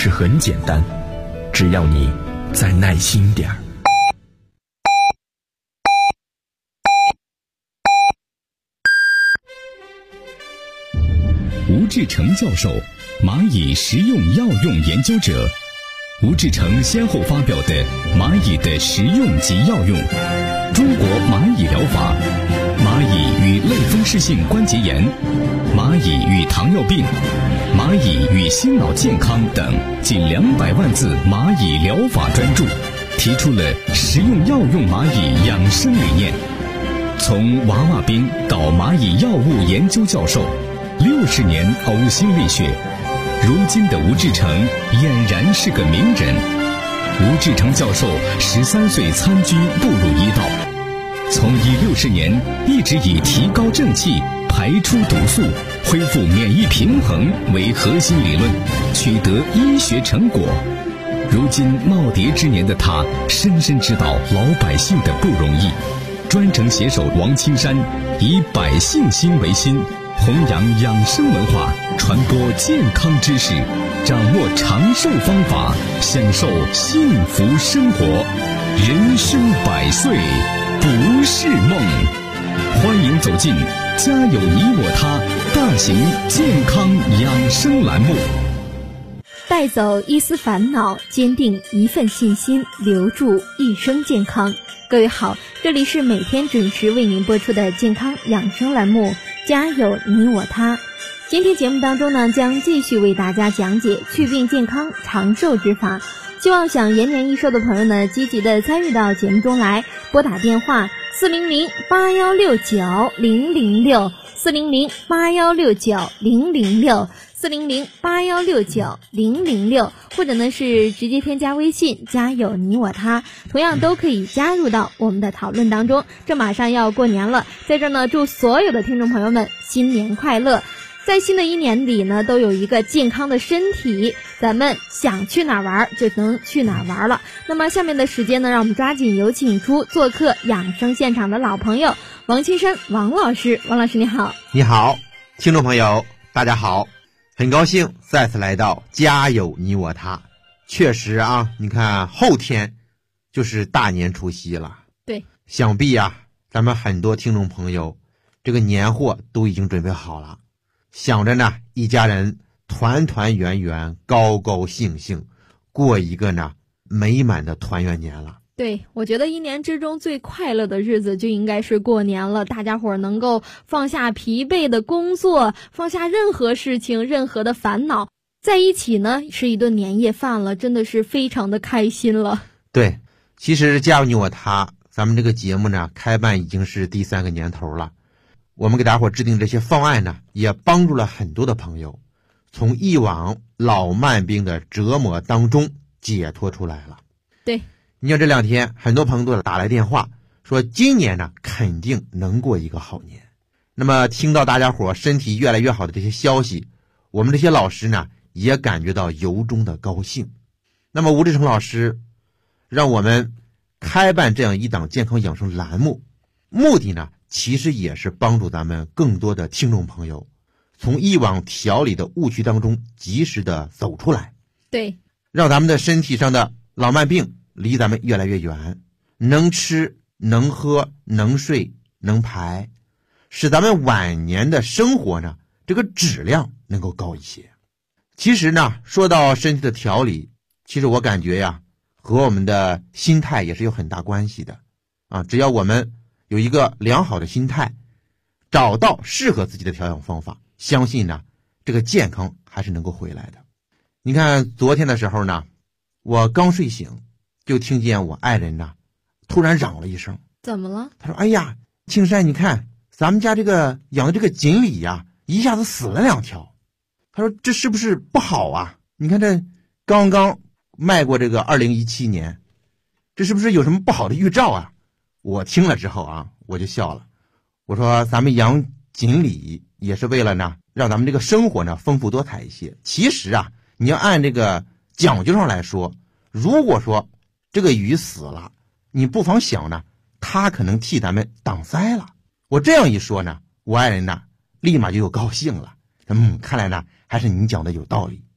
是很简单，只要你再耐心点儿。 吴志成教授，蚂蚁食用药用研究者。吴志成先后发表的《蚂蚁的食用及药用》、《中国蚂蚁疗法》、《蚂蚁与类风湿性关节炎》、《蚂蚁与糖尿病》、《蚂蚁与心脑健康》等近200万字蚂蚁疗法专著，提出了食用药用蚂蚁养生理念。从娃娃兵到蚂蚁药物研究教授，60年呕心沥血，如今的吴志成俨然是个名人。吴志成教授13岁参军步入医道，从医60年一直以提高正气、排出毒素、恢复免疫平衡为核心理论，取得医学成果。如今耄耋之年的他，深深知道老百姓的不容易，专程携手王青山，以百姓心为心，弘扬养生文化，传播健康知识，掌握长寿方法，享受幸福生活。人生100岁不是梦。欢迎走进家有你我他大型健康养生栏目。 带走一丝烦恼，坚定一份信心，留住一生健康。各位好，这里是每天准时为您播出的健康养生栏目，家有你我他。今天节目当中呢，将继续为大家讲解祛病健康长寿之法。希望想延年益寿的朋友呢，积极的参与到节目中来，拨打电话400-8169-006 400-8169-006 400-8169-006，或者呢是直接添加微信家有你我他，同样都可以加入到我们的讨论当中。这马上要过年了，在这呢祝所有的听众朋友们新年快乐，在新的一年里呢都有一个健康的身体，咱们想去哪儿玩就能去哪儿玩了。那么下面的时间呢，让我们抓紧有请出做客养生现场的老朋友王青山王老师。王老师你好。 你好，听众朋友大家好，很高兴再次来到家有你我他。确实啊，你看后天就是大年除夕了。 对， 想必啊咱们很多听众朋友这个年货都已经准备好了，想着呢一家人团团圆圆，高高兴兴过一个呢美满的团圆年了。 对，我觉得一年之中最快乐的日子就应该是过年了，大家伙能够放下疲惫的工作，放下任何事情，任何的烦恼，在一起呢吃一顿年夜饭了，真的是非常的开心了。 对，其实家有你我他咱们这个节目呢开办已经是第3个年头了，我们给大伙制定这些方案呢，也帮助了很多的朋友从以往老慢病的折磨当中解脱出来了。 对， 你看这2天很多朋友都打来电话说今年呢肯定能过一个好年。那么听到大家伙身体越来越好的这些消息，我们这些老师呢也感觉到由衷的高兴。那么吴志成老师让我们开办这样一档健康养生栏目，目的呢其实也是帮助咱们更多的听众朋友从以往调理的误区当中及时的走出来。 对， 让咱们的身体上的老慢病离咱们越来越远，能吃能喝能睡能排，使咱们晚年的生活呢这个质量能够高一些。其实呢说到身体的调理，其实我感觉呀和我们的心态也是有很大关系的啊。只要我们有一个良好的心态，找到适合自己的调养方法，相信呢这个健康还是能够回来的。你看昨天的时候呢，我刚睡醒就听见我爱人呢突然嚷了一声。 怎么了？ 他说哎呀青山，你看咱们家这个养的这个锦鲤呀一下子死了2条。他说这是不是不好啊？你看这刚刚迈过这个2017年，这是不是有什么不好的预兆啊？我听了之后啊我就笑了，我说咱们养锦鲤也是为了呢让咱们这个生活呢丰富多彩一些。其实啊你要按这个讲究上来说，如果说这个鱼死了，你不妨想呢它可能替咱们挡灾了。我这样一说呢，我爱人呢立马就有高兴了。看来呢还是你讲的有道理。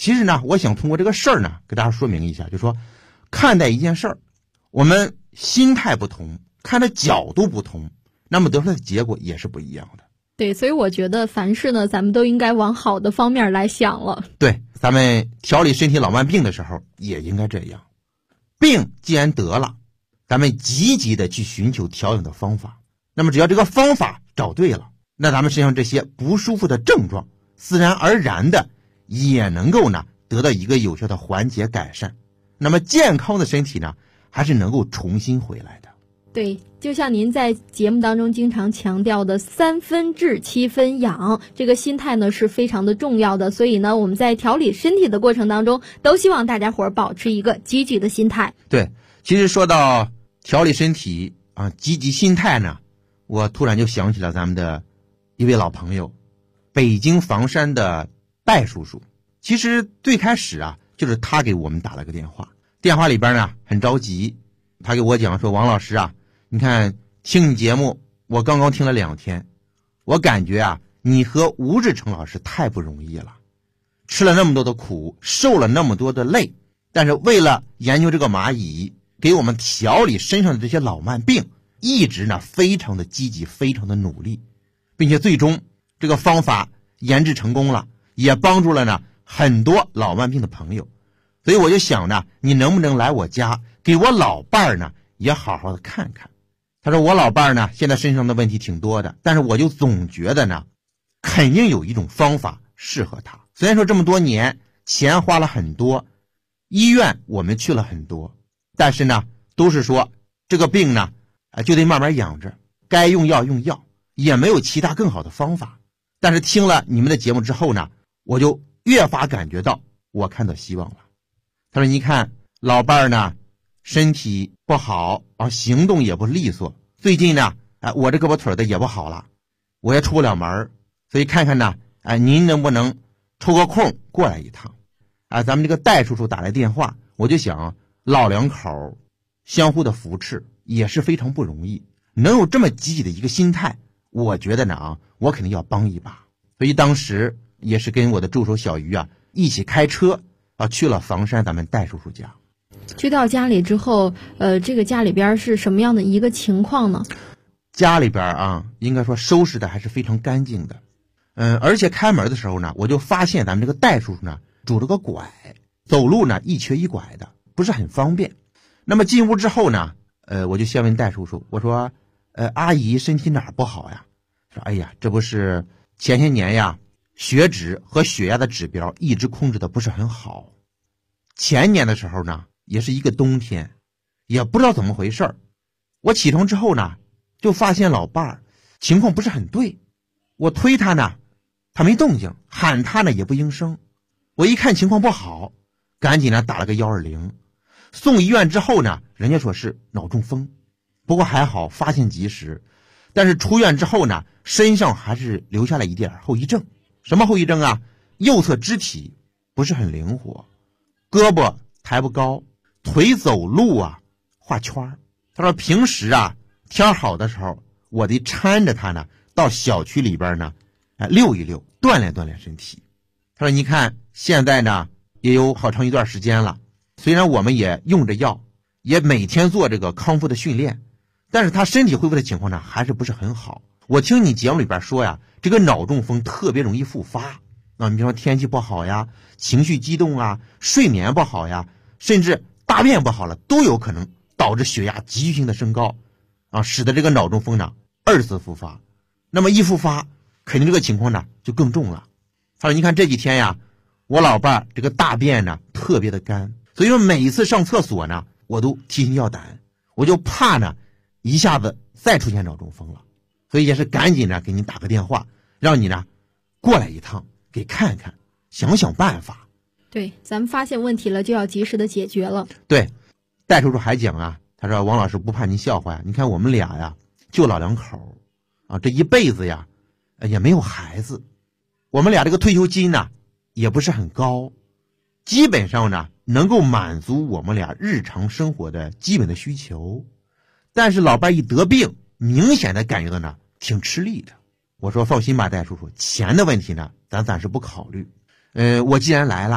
其实呢，我想通过这个事儿呢，给大家说明一下，就是说看待一件事儿，我们心态不同，看的角度不同，那么得出来的结果也是不一样的。 对，所以我觉得凡事呢，咱们都应该往好的方面来想了。 对，咱们调理身体老慢病的时候也应该这样。病既然得了，咱们积极的去寻求调养的方法。那么只要这个方法找对了，那咱们身上这些不舒服的症状，自然而然的也能够呢得到一个有效的缓解改善。那么健康的身体呢，还是能够重新回来的。 对，就像您在节目当中经常强调的3分治7分养，这个心态呢是非常的重要的。所以呢，我们在调理身体的过程当中，都希望大家伙儿保持一个积极的心态。 对，其实说到调理身体啊，积极心态呢，我突然就想起了咱们的一位老朋友，北京房山的戴叔叔。其实最开始啊，就是他给我们打了个电话，电话里边呢很着急，他给我讲说，王老师啊，你看听你节目我刚刚听了2天，我感觉啊你和吴志成老师太不容易了，吃了那么多的苦，受了那么多的累，但是为了研究这个蚂蚁，给我们调理身上的这些老慢病，一直呢非常的积极，非常的努力，并且最终这个方法研制成功了，也帮助了呢很多老慢病的朋友。所以我就想呢，你能不能来我家给我老伴儿呢也好好的看看。他说我老伴儿呢现在身上的问题挺多的，但是我就总觉得呢肯定有一种方法适合他。虽然说这么多年钱花了很多，医院我们去了很多，但是呢都是说这个病呢就得慢慢养着，该用药用药，也没有其他更好的方法。但是听了你们的节目之后呢，我就越发感觉到我看到希望了。他说你看老伴儿呢身体不好啊，行动也不利索，最近呢我这胳膊腿的也不好了，我也出不了门，所以看看呢您能不能抽个空过来一趟咱们这个戴叔叔打来电话，我就想老两口相互的扶持也是非常不容易，能有这么积极的一个心态，我觉得呢我肯定要帮一把。所以当时也是跟我的助手小鱼一起开车去了房山咱们戴叔叔家。 去到家里之后，这个家里边是什么样的一个情况呢？ 家里边应该说收拾的还是非常干净的。而且开门的时候呢，我就发现咱们这个戴叔叔呢拄着个拐，走路呢一瘸一拐的，不是很方便。那么进屋之后呢，我就先问戴叔叔，我说阿姨身体哪儿不好呀？说哎呀，这不是前些年呀血脂和血压的指标一直控制的不是很好，前年的时候呢也是一个冬天，也不知道怎么回事，我起床之后呢就发现老伴儿情况不是很对，我推他呢他没动静，喊他呢也不应声，我一看情况不好，赶紧呢打了个120，送医院之后呢人家说是脑中风，不过还好发现及时，但是出院之后呢身上还是留下了一点后遗症。什么后遗症啊？右侧肢体不是很灵活，胳膊抬不高，腿走路画圈。他说平时天好的时候我得搀着他呢到小区里边呢溜一溜，锻炼锻炼身体。他说你看现在呢也有好长一段时间了，虽然我们也用着药，也每天做这个康复的训练，但是他身体恢复的情况呢还是不是很好。我听你节目里边说呀，这个脑中风特别容易复发你比方说天气不好呀，情绪激动睡眠不好呀，甚至大便不好了，都有可能导致血压急剧性的升高使得这个脑中风呢2次复发。那么一复发肯定这个情况呢就更重了。他说你看这几天呀，我老伴儿这个大便呢特别的干，所以说每一次上厕所呢我都提心吊胆，我就怕呢一下子再出现脑中风了，所以也是赶紧呢给你打个电话，让你呢过来一趟给看看，想想办法。 对，咱们发现问题了就要及时的解决了。 对，戴叔叔还讲他说王老师不怕您笑话呀，你看我们俩就老两口这一辈子也没有孩子，我们俩这个退休金呢也不是很高，基本上呢能够满足我们俩日常生活的基本的需求，但是老伴一得病，明显的感觉到呢挺吃力的。我说放心吧戴叔叔，钱的问题呢咱暂时不考虑，我既然来了，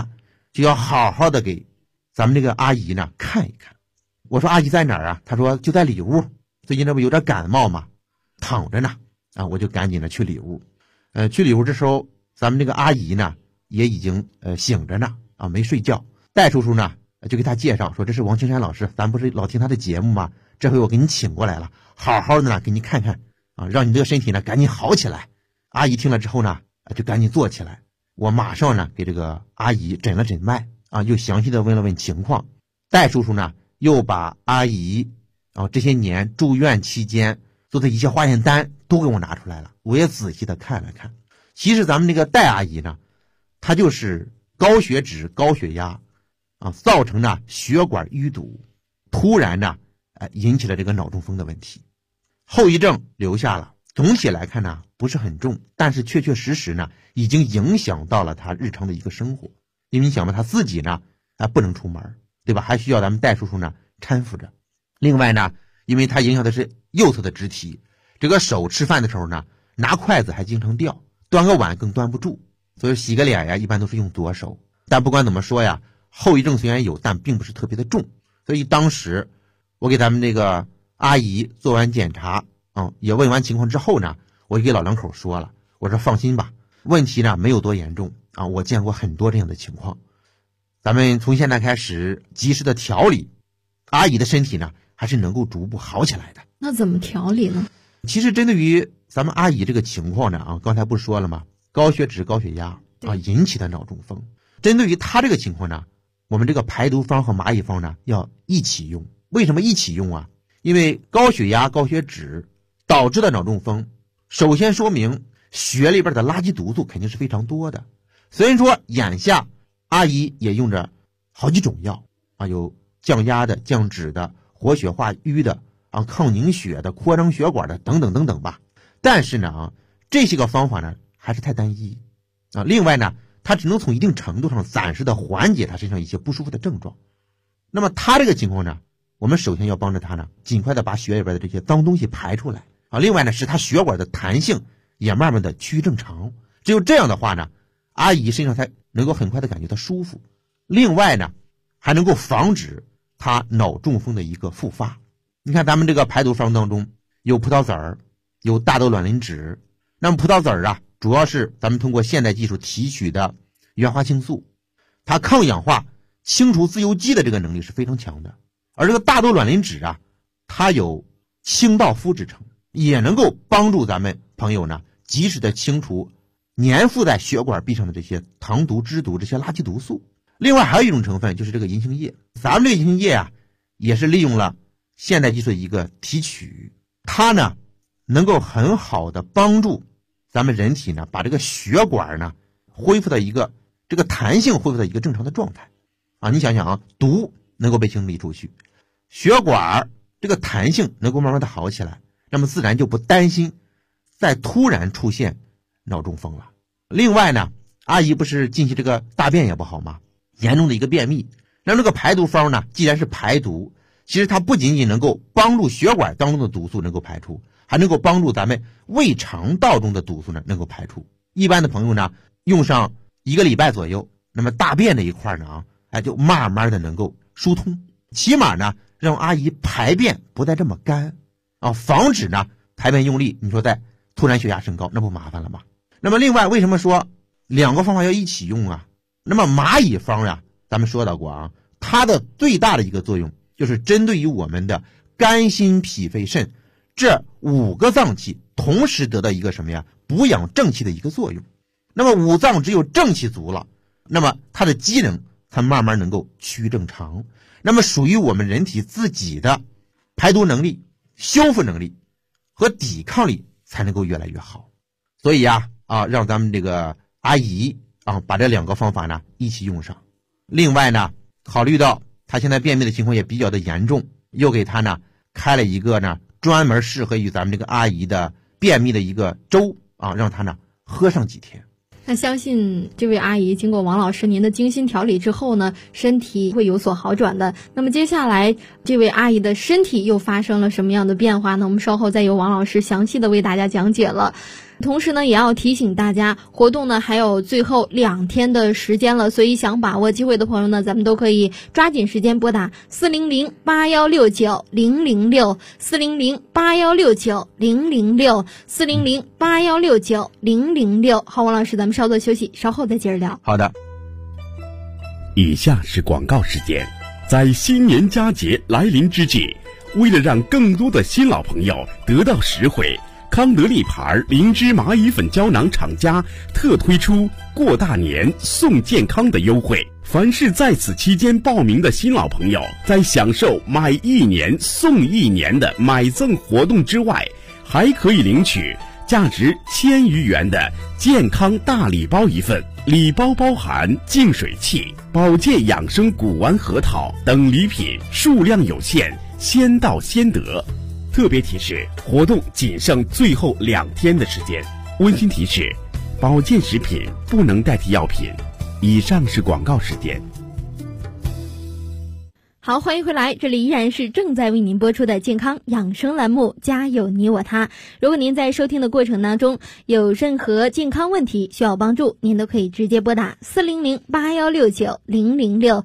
就要好好的给咱们这个阿姨呢看一看。我说阿姨在哪儿啊？她说就在里屋，最近这不有点感冒嘛，躺着呢。我就赶紧的去里屋。去里屋这时候，咱们这个阿姨呢也已经醒着呢，没睡觉。戴叔叔呢就给他介绍说，这是王青山老师，咱不是老听他的节目吗？这回我给你请过来了，好好的呢给你看看让你这个身体呢赶紧好起来。阿姨听了之后呢就赶紧坐起来。我马上呢给这个阿姨诊了诊脉又详细的问了问情况。戴叔叔呢又把阿姨这些年住院期间做的一些化验单都给我拿出来了，我也仔细的看了看。其实咱们这个戴阿姨呢，她就是高血脂高血压造成呢血管淤堵，突然呢引起了这个脑中风的问题，后遗症留下了。总体来看呢不是很重，但是确确实实呢已经影响到了他日常的一个生活。因为你想吧，他自己呢不能出门，对吧？还需要咱们戴叔叔呢搀扶着。另外呢，因为他影响的是右侧的肢体，这个手吃饭的时候呢拿筷子还经常掉，端个碗更端不住，所以洗个脸呀一般都是用左手。但不管怎么说呀，后遗症虽然有，但并不是特别的重。所以当时我给咱们这个阿姨做完检查也问完情况之后呢，我就给老两口说了，我说放心吧，问题呢没有多严重我见过很多这样的情况。咱们从现在开始及时的调理，阿姨的身体呢还是能够逐步好起来的。 那怎么调理呢？ 其实针对于咱们阿姨这个情况呢刚才不是说了吗？高血脂高血压引起的脑中风。针对于她这个情况呢，我们这个排毒方和蚂蚁方呢要一起用。为什么一起用啊？因为高血压高血脂导致的脑中风，首先说明血里边的垃圾毒素肯定是非常多的。虽然说眼下阿姨也用着好几种药有降压的、降脂的、活血化瘀的抗凝血的、扩张血管的等等等等吧，但是呢这些个方法呢还是太单一另外呢，它只能从一定程度上暂时的缓解他身上一些不舒服的症状。那么他这个情况呢，我们首先要帮着他呢尽快的把血里边的这些脏东西排出来另外呢，使他血管的弹性也慢慢的趋于正常。只有这样的话呢，阿姨身上才能够很快的感觉到舒服。另外呢，还能够防止他脑中风的一个复发。你看咱们这个排毒方当中有葡萄籽儿，有大豆卵磷脂。那么葡萄籽儿主要是咱们通过现代技术提取的原花青素，它抗氧化清除自由基的这个能力是非常强的。而这个大豆卵磷脂它有清道夫之称，也能够帮助咱们朋友呢及时的清除粘附在血管壁上的这些糖毒、脂毒这些垃圾毒素。另外还有一种成分就是这个银杏叶，咱们这个银杏叶也是利用了现代技术的一个提取，它呢能够很好的帮助咱们人体呢把这个血管呢恢复到一个这个弹性恢复到一个正常的状态你想想毒能够被清理出去，血管这个弹性能够慢慢的好起来，那么自然就不担心再突然出现脑中风了。另外呢，阿姨不是近期这个大便也不好吗？严重的一个便秘。那这个排毒方呢，既然是排毒，其实它不仅仅能够帮助血管当中的毒素能够排出，还能够帮助咱们胃肠道中的毒素呢能够排出。一般的朋友呢，用上1个礼拜左右，那么大便这一块呢就慢慢的能够疏通，起码呢让阿姨排便不再这么干防止呢排便用力，你说在突然血压升高，那不麻烦了吗？那么另外为什么说2个方法要一起用那么蚂蚁方咱们说到过它的最大的一个作用就是针对于我们的肝心脾肺肾这5个脏器同时得到一个什么呀？补养正气的一个作用。那么5脏只有正气足了，那么它的机能才慢慢能够趋于正常，那么属于我们人体自己的排毒能力、修复能力和抵抗力才能够越来越好。所以让咱们这个阿姨把这2个方法呢一起用上。另外呢，考虑到她现在便秘的情况也比较的严重，又给她呢开了一个呢专门适合于咱们这个阿姨的便秘的一个粥让她呢喝上几天。 那相信这位阿姨经过王老师您的精心调理之后呢，身体会有所好转的。那么接下来这位阿姨的身体又发生了什么样的变化呢？我们稍后再由王老师详细的为大家讲解了。 同时呢，也要提醒大家，活动呢还有最后2天的时间了，所以想把握机会的朋友呢，咱们都可以抓紧时间拨打4008169006400 4008169006400好，王老师，咱们稍作休息，稍后再接着聊。 好的。 以下是广告时间。在新年佳节来临之际，为了让更多的新老朋友得到实惠，康德利牌灵芝蚂蚁粉胶囊厂家特推出过大年送健康的优惠。凡是在此期间报名的新老朋友，在享受买1年送1年的买赠活动之外，还可以领取价值1000余元的健康大礼包一份，礼包包含净水器、保健养生古丸核桃等礼品，数量有限，先到先得。特别提示，活动仅剩最后2天的时间。温馨提示，保健食品不能代替药品。以上是广告时间。 好，欢迎回来，这里依然是正在为您播出的健康养生栏目家有你我他。如果您在收听的过程当中有任何健康问题需要帮助，您都可以直接拨打40081690060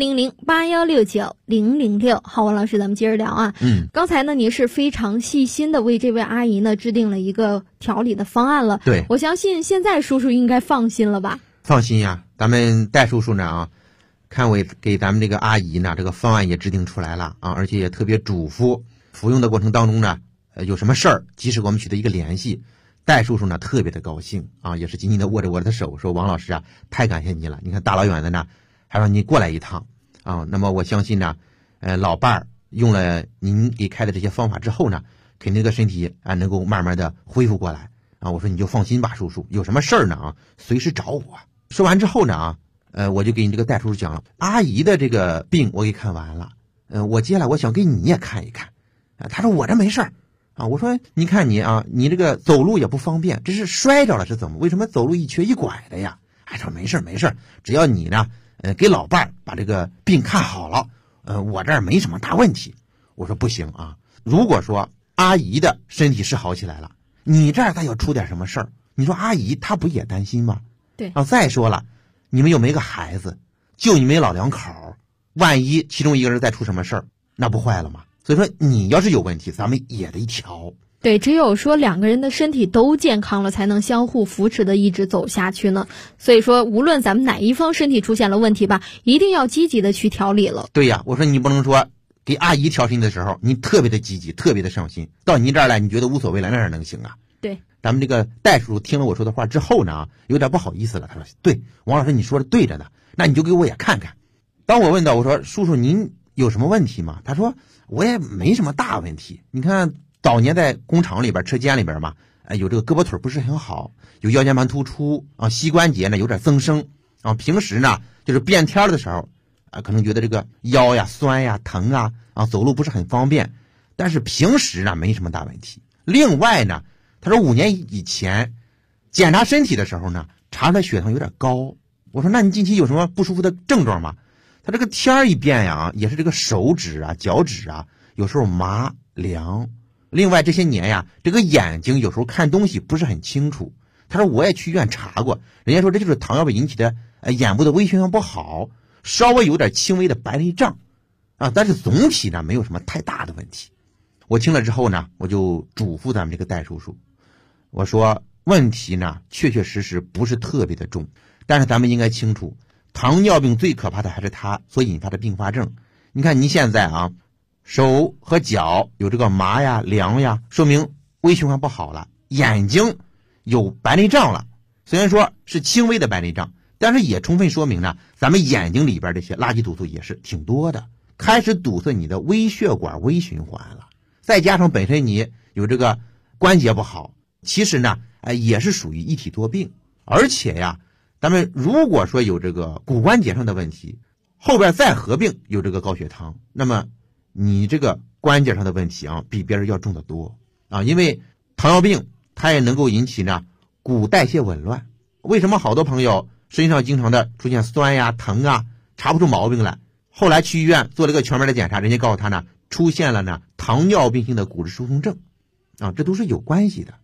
40081690060。好，王老师，咱们接着聊啊。刚才呢，您是非常细心的为这位阿姨呢制定了一个调理的方案了。 对， 我相信现在叔叔应该放心了吧？ 放心呀，咱们戴叔叔呢看我给咱们这个阿姨呢这个方案也制定出来了而且也特别嘱咐服用的过程当中呢有什么事儿及时给我们取得一个联系。戴叔叔呢特别的高兴也是紧紧的握着我的手，说王老师啊，太感谢你了，你看大老远的呢还让你过来一趟那么我相信呢老伴儿用了您给开的这些方法之后呢，肯定这个身体能够慢慢的恢复过来我说你就放心吧，叔叔有什么事儿呢随时找我。说完之后呢我就给你这个戴叔叔讲了，阿姨的这个病我给看完了，我接下来我想给你也看一看。他说我这没事儿我说你看你你这个走路也不方便，这是摔着了是怎么？为什么走路一瘸一拐的呀？说没事没事，只要你呢给老伴儿把这个病看好了，我这儿没什么大问题。我说不行如果说阿姨的身体是好起来了，你这儿再要出点什么事儿，你说阿姨她不也担心吗？ 对再说了，你们又没个孩子，就你们老两口，万一其中一个人再出什么事儿，那不坏了吗？所以说你要是有问题，咱们也得调。 对，只有说2个人的身体都健康了，才能相互扶持的一直走下去呢。所以说无论咱们哪一方身体出现了问题吧，一定要积极的去调理了。 对呀，我说你不能说给阿姨调身的时候你特别的积极，特别的上心，到你这儿来你觉得无所谓了，那哪能行啊？ 对， 咱们这个戴叔叔听了我说的话之后呢有点不好意思了，他说对，王老师你说的对着呢，那你就给我也看看。当我问到我说叔叔您有什么问题吗？他说我也没什么大问题，你看早年在工厂里边车间里边嘛有这个胳膊腿不是很好，有腰间盘突出膝关节呢有点增生平时呢就是变天的时候可能觉得这个腰呀酸呀疼走路不是很方便，但是平时呢没什么大问题。另外呢他说5年以前检查身体的时候呢查出来血糖有点高。我说那你近期有什么不舒服的症状吗？他这个天儿一变呀也是这个手指脚趾有时候麻凉。另外这些年呀这个眼睛有时候看东西不是很清楚。他说我也去医院查过，人家说这就是糖尿病引起的眼部的微循环不好，稍微有点轻微的白内障但是总体呢没有什么太大的问题。我听了之后呢我就嘱咐咱们这个戴叔叔，我说问题呢确确实实不是特别的重，但是咱们应该清楚，糖尿病最可怕的还是它所引发的并发症。你看您现在手和脚有这个麻呀凉呀，说明微循环不好了。眼睛有白内障了，虽然说是轻微的白内障，但是也充分说明呢咱们眼睛里边这些垃圾毒素也是挺多的，开始堵塞你的微血管微循环了。再加上本身你有这个关节不好，其实呢也是属于一体多病。而且呀咱们如果说有这个骨关节上的问题，后边再合并有这个高血糖，那么你这个关节上的问题比别人要重得多因为糖尿病它也能够引起呢骨代谢紊乱。为什么好多朋友身上经常的出现酸呀疼查不出毛病来，后来去医院做了个全面的检查，人家告诉他呢出现了呢糖尿病性的骨质疏松症这都是有关系的。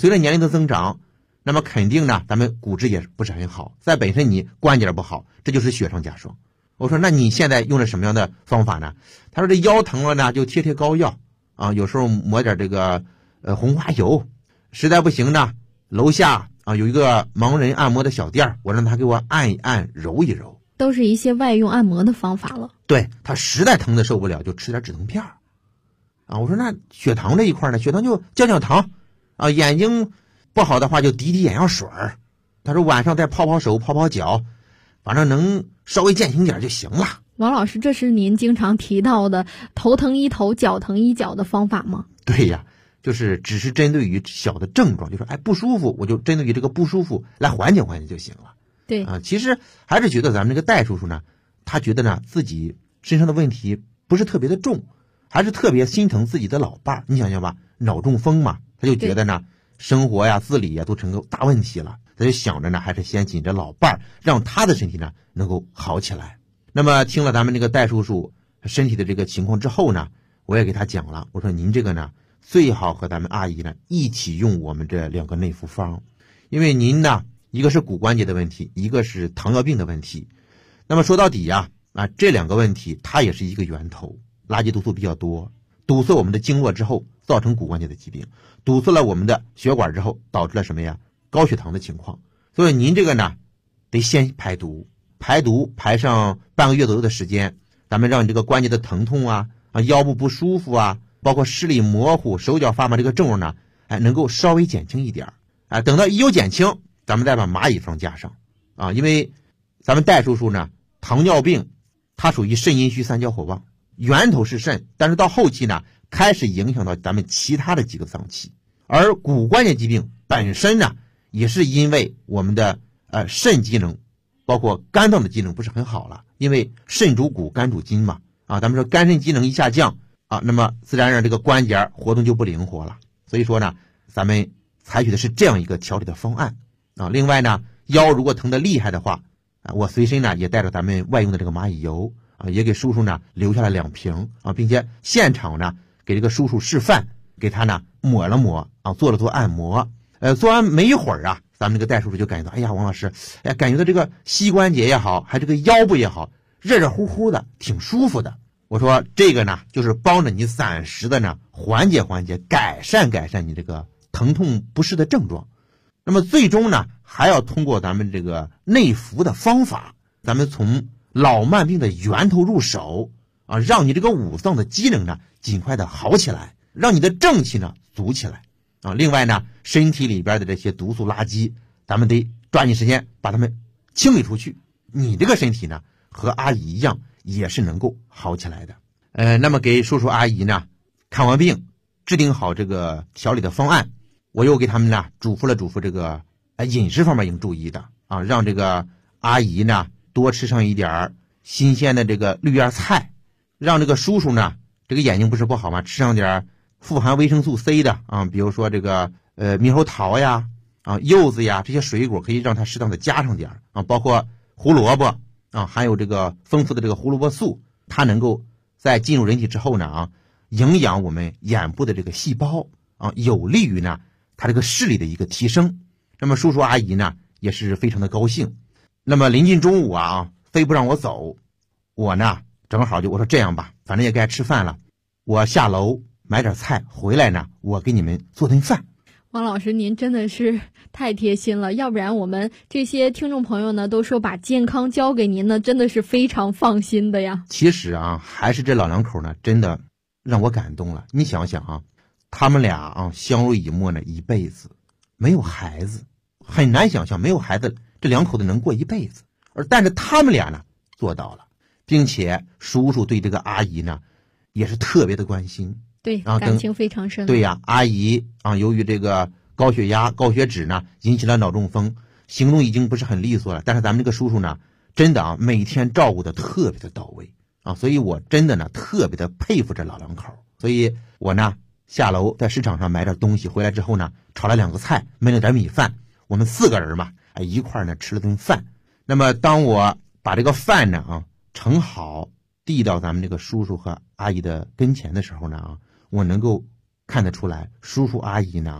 随着年龄的增长，那么肯定呢咱们骨质也不是很好，在本身你关节不好，这就是雪上加霜。我说那你现在用了什么样的方法呢？他说这腰疼了呢就贴膏药啊，有时候抹点这个红花油，实在不行呢楼下啊有一个盲人按摩的小店，我让他给我按一按揉一揉， 都是一些外用按摩的方法了。 对，他实在疼的受不了就吃点止疼片啊。我说那血糖这一块呢，血糖就降糖啊，眼睛不好的话就滴眼药水，他说晚上再泡手泡脚，反正能稍微减轻点就行了。 王老师，这是您经常提到的头疼医头脚疼医脚的方法吗？ 对呀，就是只是针对于小的症状，就说不舒服，我就针对于这个不舒服来缓解就行了。 对啊，其实还是觉得咱们这个戴叔叔呢，他觉得呢自己身上的问题不是特别的重，还是特别心疼自己的老伴儿。你想想吧，脑中风嘛，他就觉得呢生活呀自理呀都成个大问题了，他就想着呢还是先紧着老伴儿，让他的身体呢能够好起来。那么听了咱们这个戴叔叔身体的这个情况之后呢，我也给他讲了，我说您这个呢最好和咱们阿姨呢一起用我们这2个内服方，因为您呢一个是骨关节的问题，一个是糖尿病的问题。那么说到底呀这2个问题它也是一个源头，垃圾毒素比较多，堵塞我们的经络之后造成骨关节的疾病，堵塞了我们的血管之后导致了什么呀？高血糖的情况。所以您这个呢得先排毒排上半个月左右的时间，咱们让你这个关节的疼痛啊腰部不舒服啊，包括视力模糊手脚发麻这个症状呢能够稍微减轻一点等到一有减轻，咱们再把蚂蚁方加上因为咱们戴叔叔呢糖尿病它属于肾阴虚三焦火旺，源头是肾，但是到后期呢开始影响到咱们其他的几个脏器。而骨关节疾病本身呢也是因为我们的肾机能包括肝脏的机能不是很好了，因为肾主骨肝主筋嘛咱们说肝肾机能一下降那么自然让这个关节活动就不灵活了。所以说呢咱们采取的是这样一个调理的方案另外呢腰如果疼得厉害的话我随身呢也带着咱们外用的这个蚂蚁油也给叔叔呢留下了2瓶并且现场呢给这个叔叔示范，给他呢抹了抹做了做按摩。做完没一会儿咱们这个戴叔叔就感觉到，哎呀王老师，感觉到这个膝关节也好，还这个腰部也好，热热乎乎的，挺舒服的。我说这个呢就是帮着你暂时的呢缓解改善你这个疼痛不适的症状。那么最终呢还要通过咱们这个内服的方法，咱们从老慢病的源头入手让你这个五脏的机能呢尽快的好起来，让你的正气呢足起来另外呢身体里边的这些毒素垃圾咱们得抓紧时间把它们清理出去，你这个身体呢和阿姨一样也是能够好起来的。那么给叔叔阿姨呢看完病，制定好这个调理的方案，我又给他们呢嘱咐这个饮食方面应注意的让这个阿姨呢多吃上一点新鲜的这个绿叶菜，让这个叔叔呢这个眼睛不是不好吗，吃上点富含维生素 C 的比如说这个猕猴桃呀柚子呀，这些水果可以让它适当的加上点包括胡萝卜还有这个丰富的这个胡萝卜素，它能够在进入人体之后呢营养我们眼部的这个细胞有利于呢它这个视力的一个提升。那么叔叔阿姨呢也是非常的高兴。那么临近中午非不让我走，我呢正好我说这样吧，反正也该吃饭了，我下楼买点菜回来呢我给你们做顿饭。 王老师您真的是太贴心了，要不然我们这些听众朋友呢都说把健康交给您呢真的是非常放心的呀。 其实还是这老两口呢真的让我感动了。你想想他们俩相濡以沫呢一辈子，没有孩子，很难想象没有孩子这两口子能过一辈子，但是他们俩呢做到了，并且叔叔对这个阿姨呢也是特别的关心。 对，感情非常深。 对呀，阿姨由于这个高血压高血脂呢引起了脑中风，行动已经不是很利索了，但是咱们这个叔叔呢真的每天照顾的特别的到位所以我真的呢特别的佩服这老两口。所以我呢下楼在市场上买点东西回来之后呢，炒了2个菜，焖了点米饭，我们4个人嘛一块呢吃了顿饭。那么当我把这个饭呢盛好递到咱们这个叔叔和阿姨的跟前的时候呢我能够看得出来，叔叔阿姨呢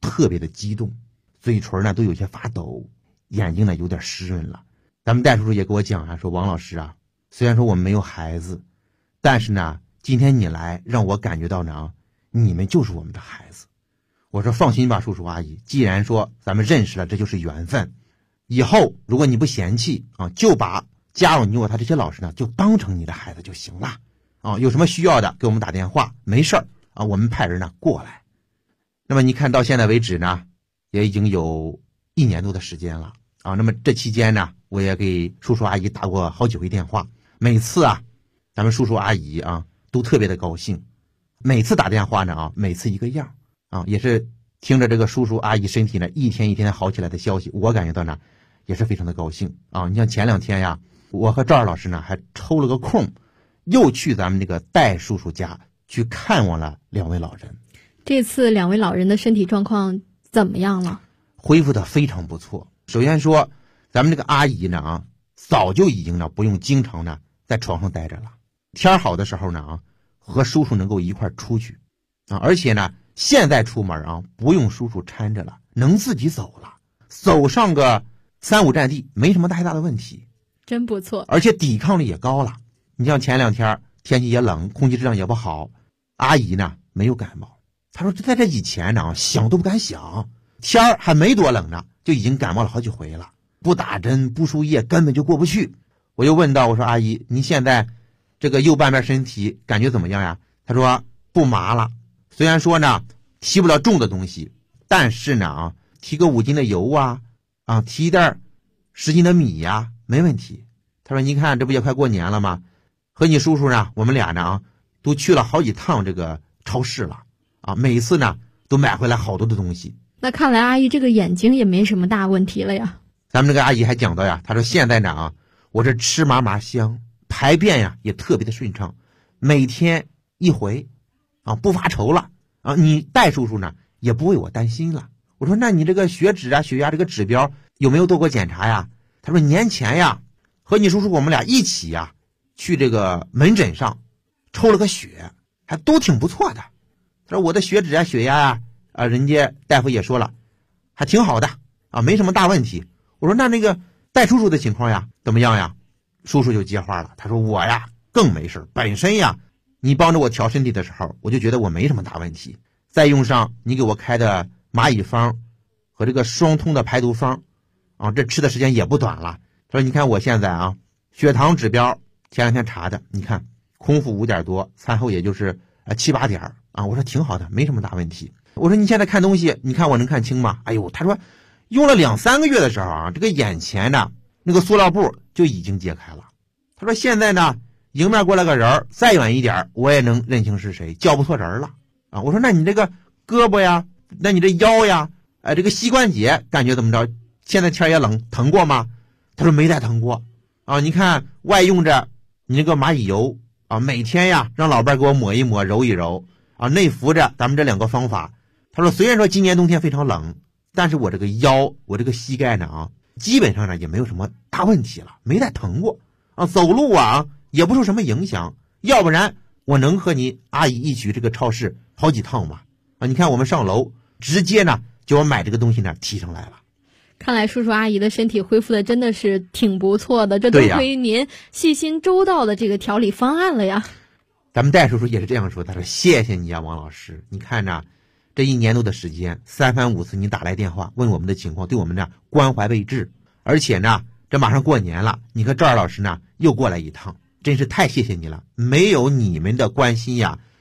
特别的激动，嘴唇呢都有些发抖，眼睛呢有点湿润了。咱们戴叔叔也给我讲啊，说王老师啊，虽然说我们没有孩子，但是呢今天你来让我感觉到呢，你们就是我们的孩子。我说放心吧，叔叔阿姨，既然说咱们认识了，这就是缘分。以后如果你不嫌弃啊，就把加入你我他这些老师呢，就当成你的孩子就行了啊。有什么需要的给我们打电话，没事儿啊，我们派人呢过来。那么你看到现在为止呢，也已经有1年多的时间了啊。那么这期间呢，我也给叔叔阿姨打过好几回电话，每次啊，咱们叔叔阿姨啊都特别的高兴。每次打电话呢啊，每次一个样啊，也是听着这个叔叔阿姨身体呢一天一天的好起来的消息，我感觉到呢也是非常的高兴啊。你像前2天呀，我和赵二老师呢还抽了个空，又去咱们这个戴叔叔家去看望了2位老人。 这次2位老人的身体状况怎么样了？ 恢复的非常不错。首先说，咱们这个阿姨呢啊，早就已经呢不用经常呢在床上待着了。天好的时候呢啊，和叔叔能够一块出去啊，而且呢现在出门啊不用叔叔搀着了，能自己走了，走上个3、5站地没什么太大的问题， 真不错。 而且抵抗力也高了。你像前2天天气也冷，空气质量也不好，阿姨呢没有感冒。她说在这以前呢想都不敢想，天还没多冷呢就已经感冒了好几回了，不打针不输液根本就过不去。我又问到，我说阿姨，您现在这个右半边身体感觉怎么样呀？她说不麻了，虽然说呢提不了重的东西，但是呢啊提个5斤的油啊提一袋10斤的米呀没问题。她说你看这不也快过年了吗？和你叔叔呢我们俩呢啊都去了好几趟这个超市了啊，每次呢都买回来好多的东西。 那看来阿姨这个眼睛也没什么大问题了呀。 咱们这个阿姨还讲到呀，她说现在呢啊我这吃麻麻香，排便呀也特别的顺畅，每天1回啊，不发愁了啊。你戴叔叔呢也不为我担心了。我说那你这个血脂啊血压这个指标有没有做过检查呀？他说年前呀和你叔叔我们俩一起呀去这个门诊上抽了个血，还都挺不错的。他说我的血脂啊血压啊人家大夫也说了还挺好的啊，没什么大问题。我说那个戴叔叔的情况呀怎么样呀？叔叔就接话了，他说我呀更没事，本身呀你帮着我调身体的时候我就觉得我没什么大问题，再用上你给我开的蚂蚁方和这个双通的排毒方啊，这吃的时间也不短了。他说你看我现在啊血糖指标前2天查的，你看空腹5点多，餐后也就是7、8点啊。我说挺好的，没什么大问题。我说你现在看东西你看我能看清吗？哎呦，他说用了2、3个月的时候啊，这个眼前呢那个塑料布就已经揭开了。他说现在呢迎面过来个人，再远一点我也能认清是谁，叫不错人了啊。我说那你这个胳膊呀，那你这腰呀这个膝关节感觉怎么着？现在天也冷，疼过吗？他说没再疼过啊。你看外用着你那个蚂蚁油啊，每天呀让老伴给我抹一抹揉一揉啊，内服着咱们这2个方法。他说虽然说今年冬天非常冷，但是我这个腰我这个膝盖呢啊基本上呢也没有什么大问题了，没再疼过啊，走路啊也不受什么影响。要不然我能和你阿姨一起去这个超市好几趟嘛啊。你看我们上楼直接呢就我买这个东西呢提上来了。 看来叔叔阿姨的身体恢复的真的是挺不错的，这都亏您细心周到的这个调理方案了呀。 咱们戴叔叔也是这样说，他说谢谢你啊王老师，你看着这1年多的时间3番5次你打来电话问我们的情况，对我们呢关怀备至，而且呢这马上过年了，你和赵二老师呢又过来一趟，真是太谢谢你了。没有你们的关心呀，